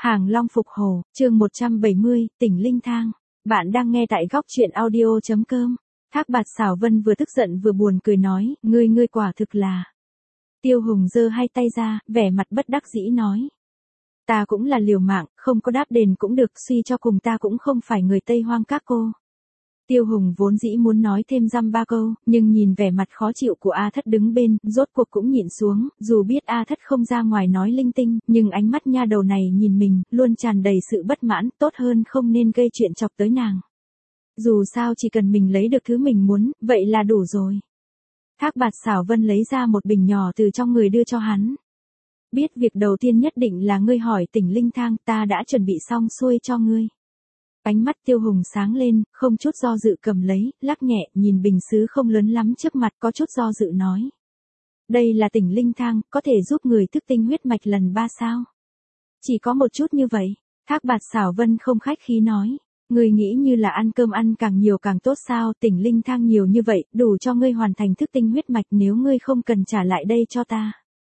Hàng Long Phục Hồ, chương 170, tỉnh Linh Thang. Bạn đang nghe tại góc truyện audio.com. Thác Bạt Xảo Vân vừa tức giận vừa buồn cười nói, ngươi quả thực là. Tiêu Hùng giơ hai tay ra, vẻ mặt bất đắc dĩ nói. Ta cũng là liều mạng, không có đáp đền cũng được, suy cho cùng ta cũng không phải người Tây Hoang các cô. Tiêu Hùng vốn dĩ muốn nói thêm dăm ba câu, nhưng nhìn vẻ mặt khó chịu của A Thất đứng bên, rốt cuộc cũng nhịn xuống, dù biết A Thất không ra ngoài nói linh tinh, nhưng ánh mắt nha đầu này nhìn mình, luôn tràn đầy sự bất mãn, tốt hơn không nên gây chuyện chọc tới nàng. Dù sao chỉ cần mình lấy được thứ mình muốn, vậy là đủ rồi. Thác Bạt Xảo Vân lấy ra một bình nhỏ từ trong người đưa cho hắn. Biết việc đầu tiên nhất định là ngươi hỏi tỉnh Linh Thang, ta đã chuẩn bị xong xuôi cho ngươi. Ánh mắt Tiêu Hùng sáng lên, không chút do dự cầm lấy, lắc nhẹ, nhìn bình sứ không lớn lắm trước mặt, có chút do dự nói. Đây là tỉnh Linh Thang, có thể giúp người thức tinh huyết mạch lần 3 sao? Chỉ có một chút như vậy, Thác Bạt Xảo Vân không khách khí nói. Ngươi nghĩ như là ăn cơm ăn càng nhiều càng tốt sao, tỉnh Linh Thang nhiều như vậy, đủ cho ngươi hoàn thành thức tinh huyết mạch, nếu ngươi không cần trả lại đây cho ta.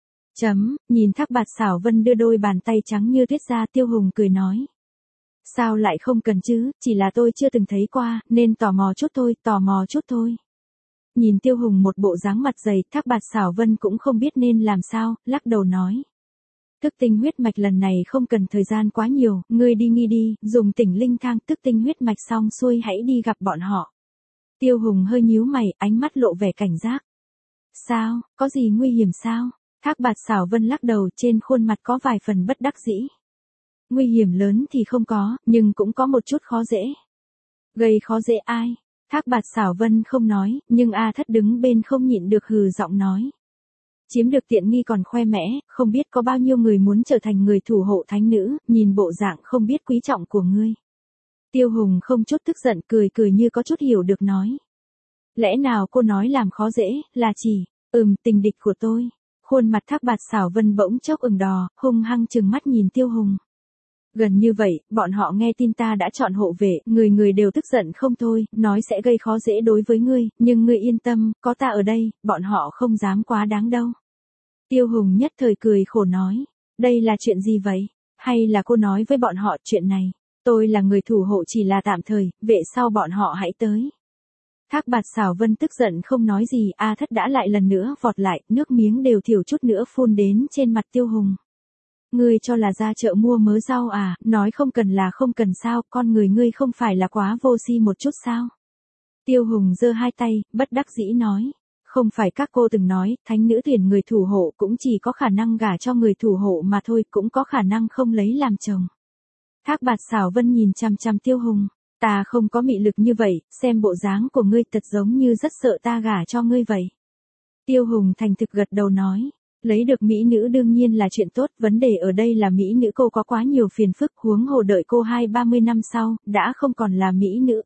Nhìn Thác Bạt Xảo Vân đưa đôi bàn tay trắng như tuyết ra, Tiêu Hùng cười nói. Sao lại không cần chứ, chỉ là tôi chưa từng thấy qua, nên tò mò chút thôi. Nhìn Tiêu Hùng một bộ dáng mặt dày, Thác Bạt Xảo Vân cũng không biết nên làm sao, lắc đầu nói. Thức tinh huyết mạch lần này không cần thời gian quá nhiều, ngươi đi nghi đi, dùng tỉnh Linh Thang thức tinh huyết mạch xong xuôi hãy đi gặp bọn họ. Tiêu Hùng hơi nhíu mày, ánh mắt lộ vẻ cảnh giác. Sao, có gì nguy hiểm sao? Thác Bạt Xảo Vân lắc đầu, trên khuôn mặt có vài phần bất đắc dĩ. Nguy hiểm lớn thì không có, nhưng cũng có một chút khó dễ. Gây khó dễ ai? Thác Bạt Xảo Vân không nói, nhưng A Thất đứng bên không nhịn được hừ giọng nói. Chiếm được tiện nghi còn khoe mẽ, không biết có bao nhiêu người muốn trở thành người thủ hộ thánh nữ, nhìn bộ dạng không biết quý trọng của ngươi. Tiêu Hùng không chút tức giận, cười như có chút hiểu được nói. Lẽ nào cô nói làm khó dễ, là chỉ, tình địch của tôi. Khuôn mặt Thác Bạt Xảo Vân bỗng chốc ửng đỏ, hung hăng trừng mắt nhìn Tiêu Hùng. Gần như vậy, bọn họ nghe tin ta đã chọn hộ vệ, người đều tức giận không thôi, nói sẽ gây khó dễ đối với ngươi, nhưng ngươi yên tâm, có ta ở đây, bọn họ không dám quá đáng đâu. Tiêu Hùng nhất thời cười khổ nói, đây là chuyện gì vậy? Hay là cô nói với bọn họ chuyện này? Tôi là người thủ hộ chỉ là tạm thời, về sau bọn họ hãy tới. Thác Bạt Xảo Vân tức giận không nói gì, A Thất đã lại lần nữa vọt lại, nước miếng đều thiểu chút nữa phun đến trên mặt Tiêu Hùng. Ngươi cho là ra chợ mua mớ rau à, nói không cần là không cần sao, con người ngươi không phải là quá vô si một chút sao? Tiêu Hùng giơ hai tay, bất đắc dĩ nói. Không phải các cô từng nói, thánh nữ tuyển người thủ hộ cũng chỉ có khả năng gả cho người thủ hộ mà thôi, cũng có khả năng không lấy làm chồng. Thác Bạt Xảo Vân nhìn chằm chằm Tiêu Hùng. Ta không có mị lực như vậy, xem bộ dáng của ngươi thật giống như rất sợ ta gả cho ngươi vậy. Tiêu Hùng thành thực gật đầu nói. Lấy được mỹ nữ đương nhiên là chuyện tốt, vấn đề ở đây là mỹ nữ cô có quá nhiều phiền phức, huống hồ đợi cô 20-30 năm sau, đã không còn là mỹ nữ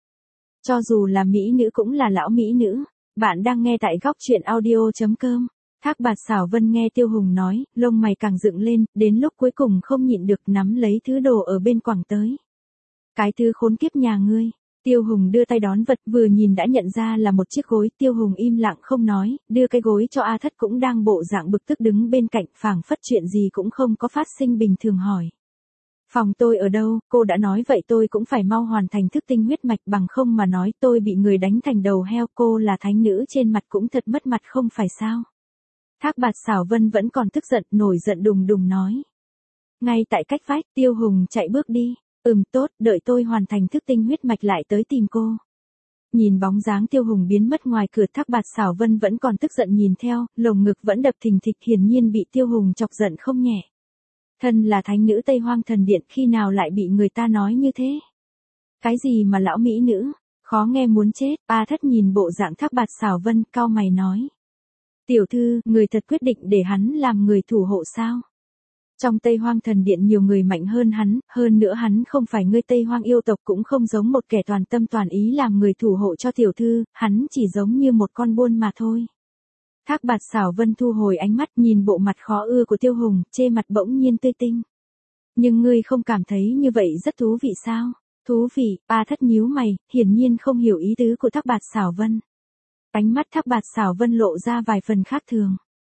Cho dù là mỹ nữ cũng là lão mỹ nữ. Bạn đang nghe tại góc truyện audio.com. Thác Bạt Xảo Vân nghe Tiêu Hùng nói, lông mày càng dựng lên, đến lúc cuối cùng không nhịn được nắm lấy thứ đồ ở bên quẳng tới. Cái thứ khốn kiếp nhà ngươi. Tiêu Hùng đưa tay đón vật, vừa nhìn đã nhận ra là một chiếc gối, Tiêu Hùng im lặng không nói, đưa cái gối cho A Thất cũng đang bộ dạng bực tức đứng bên cạnh, phảng phất chuyện gì cũng không có phát sinh bình thường hỏi. Phòng tôi ở đâu, cô đã nói vậy tôi cũng phải mau hoàn thành thức tinh huyết mạch, bằng không mà nói tôi bị người đánh thành đầu heo, cô là thánh nữ trên mặt cũng thật mất mặt không phải sao. Thác Bạt Xảo Vân vẫn còn tức giận, nổi giận đùng đùng nói. Ngay tại cách vách, Tiêu Hùng chạy bước đi. Tốt, đợi tôi hoàn thành thức tinh huyết mạch lại tới tìm cô. Nhìn bóng dáng Tiêu Hùng biến mất ngoài cửa, Thác Bạt Xảo Vân vẫn còn tức giận nhìn theo, lồng ngực vẫn đập thình thịch, hiển nhiên bị Tiêu Hùng chọc giận không nhẹ. Thân là thánh nữ Tây Hoang thần điện, khi nào lại bị người ta nói như thế? Cái gì mà lão mỹ nữ, khó nghe muốn chết. A Thất nhìn bộ dạng Thác Bạt Xảo Vân, cau mày nói. Tiểu thư, người thật quyết định để hắn làm người thủ hộ sao? Trong Tây Hoang thần điện nhiều người mạnh hơn nữa hắn không phải người Tây Hoang yêu tộc, cũng không giống một kẻ toàn tâm toàn ý làm người thủ hộ cho tiểu thư, hắn chỉ giống như một con buôn mà thôi. Thác Bạt Xảo Vân thu hồi ánh mắt, nhìn bộ mặt khó ưa của Tiêu Hùng, chê mặt bỗng nhiên tươi tinh. Nhưng ngươi không cảm thấy như vậy rất thú vị sao? Thú vị? A Thất nhíu mày, hiển nhiên không hiểu ý tứ của Thác Bạt Xảo Vân. Ánh mắt Thác Bạt Xảo Vân lộ ra vài phần khác thường.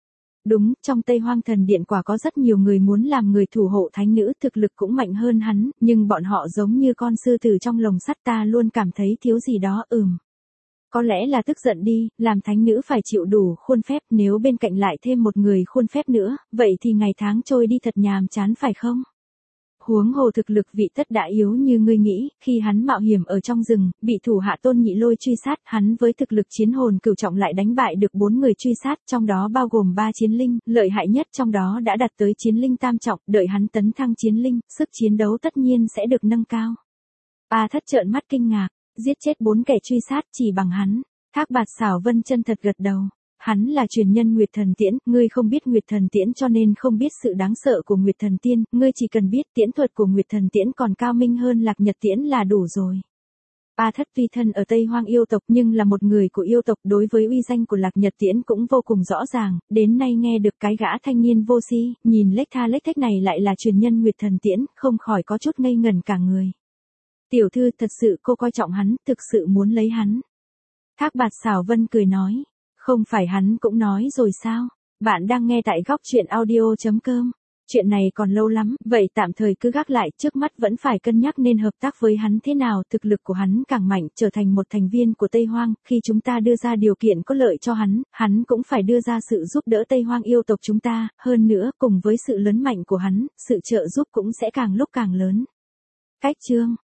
Đúng, trong Tây Hoang Thần Điện quả có rất nhiều người muốn làm người thủ hộ thánh nữ, thực lực cũng mạnh hơn hắn, nhưng bọn họ giống như con sư tử trong lồng sắt, ta luôn cảm thấy thiếu gì đó. Có lẽ là tức giận đi, làm thánh nữ phải chịu đủ khuôn phép, nếu bên cạnh lại thêm một người khuôn phép nữa, vậy thì ngày tháng trôi đi thật nhàm chán phải không? Huống hồ thực lực vị tất đã yếu như ngươi nghĩ, khi hắn mạo hiểm ở trong rừng, bị thủ hạ Tôn Nhị Lôi truy sát, hắn với thực lực chiến hồn cửu trọng lại đánh bại được 4 người truy sát, trong đó bao gồm 3 chiến linh, lợi hại nhất trong đó đã đạt tới chiến linh tam trọng, đợi hắn tấn thăng chiến linh, sức chiến đấu tất nhiên sẽ được nâng cao. A Thất trợn mắt kinh ngạc, giết chết 4 kẻ truy sát chỉ bằng hắn. Thác Bạt Xảo Vân chân thật gật đầu. Hắn là truyền nhân Nguyệt Thần Tiễn, ngươi không biết Nguyệt Thần Tiễn cho nên không biết sự đáng sợ của Nguyệt Thần Tiên, ngươi chỉ cần biết tiễn thuật của Nguyệt Thần Tiễn còn cao minh hơn Lạc Nhật Tiễn là đủ rồi. A Thất tuy thân ở Tây Hoang yêu tộc nhưng là một người của yêu tộc, đối với uy danh của Lạc Nhật Tiễn cũng vô cùng rõ ràng, đến nay nghe được cái gã thanh niên vô si, nhìn lếch tha lếch thếch này lại là truyền nhân Nguyệt Thần Tiễn, không khỏi có chút ngây ngẩn cả người. Tiểu thư, thật sự cô coi trọng hắn, thực sự muốn lấy hắn. Thác Bạt Xảo Vân cười nói. Không phải hắn cũng nói rồi sao? Bạn đang nghe tại góc truyện audio.com. Chuyện này còn lâu lắm, vậy tạm thời cứ gác lại, trước mắt vẫn phải cân nhắc nên hợp tác với hắn thế nào, thực lực của hắn càng mạnh, trở thành một thành viên của Tây Hoang, khi chúng ta đưa ra điều kiện có lợi cho hắn cũng phải đưa ra sự giúp đỡ Tây Hoang yêu tộc chúng ta, hơn nữa, cùng với sự lớn mạnh của hắn, sự trợ giúp cũng sẽ càng lúc càng lớn. Cách chương